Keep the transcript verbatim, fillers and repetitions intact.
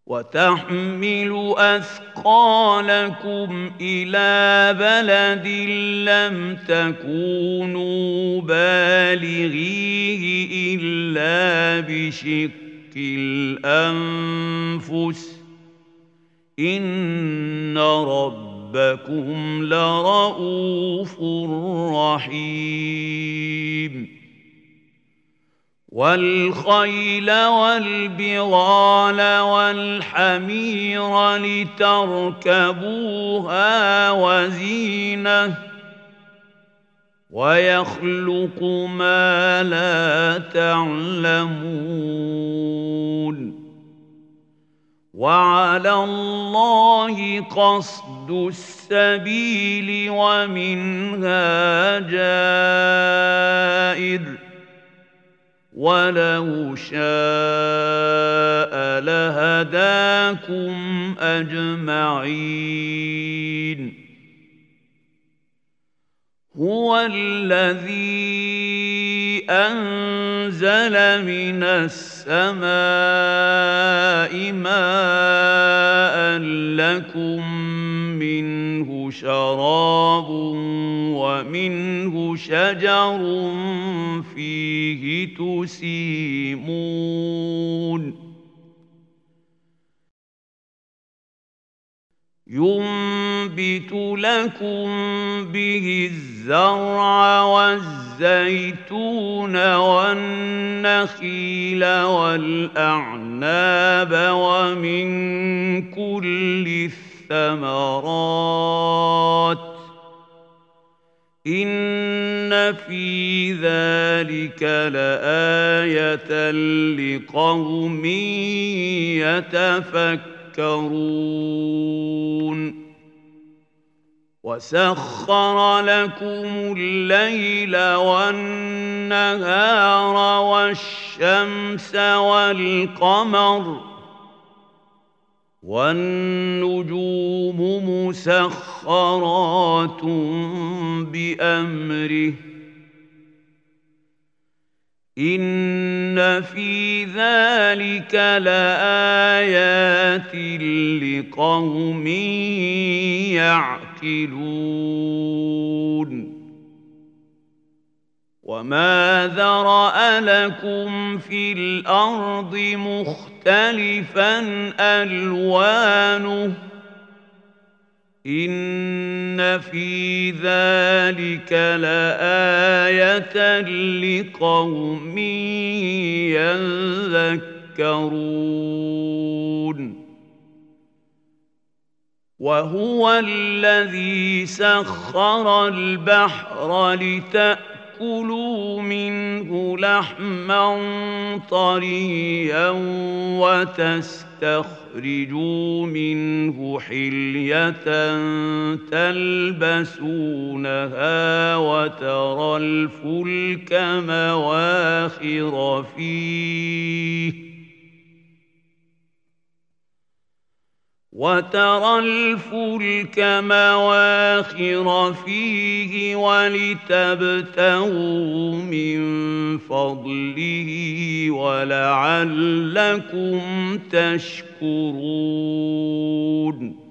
وتحمل أثقالكم إلى بلد لم تكونوا بالغيه إلا بشق الأنفس إن ربكم لرؤوف رحيم والخيل والبغال والحمير لتركبوها وزينة ويخلق ما لا تعلمون وعلى الله قصد السبيل ومنها جائر ولو شاء لهداكم أجمعين هو الذي أنزل من السماء ماء لكم منه شراب ومنه شجر فيه تسيمون ينبت لكم به الزرع والزيتون والنخيل والأعناب ومن كل الثمرات إن في ذلك لآية لقوم يتفكرون وسخر لكم الليل والنهار والشمس والقمر والنجوم مسخرات بأمره إن في ذلك لآيات لقوم يعقلون وما ذرأ لكم في الأرض مختلفا ألوانه إن في ذلك لآية لقوم يذكرون وهو الذي سخر البحر لتأكلوا منه لحما طريا وتستخرجوا منه حلية تلبسونها وترى الفلك مواخر فيه وترى الفلك مواخر فيه ولتبتغوا من فضله ولعلكم تشكرون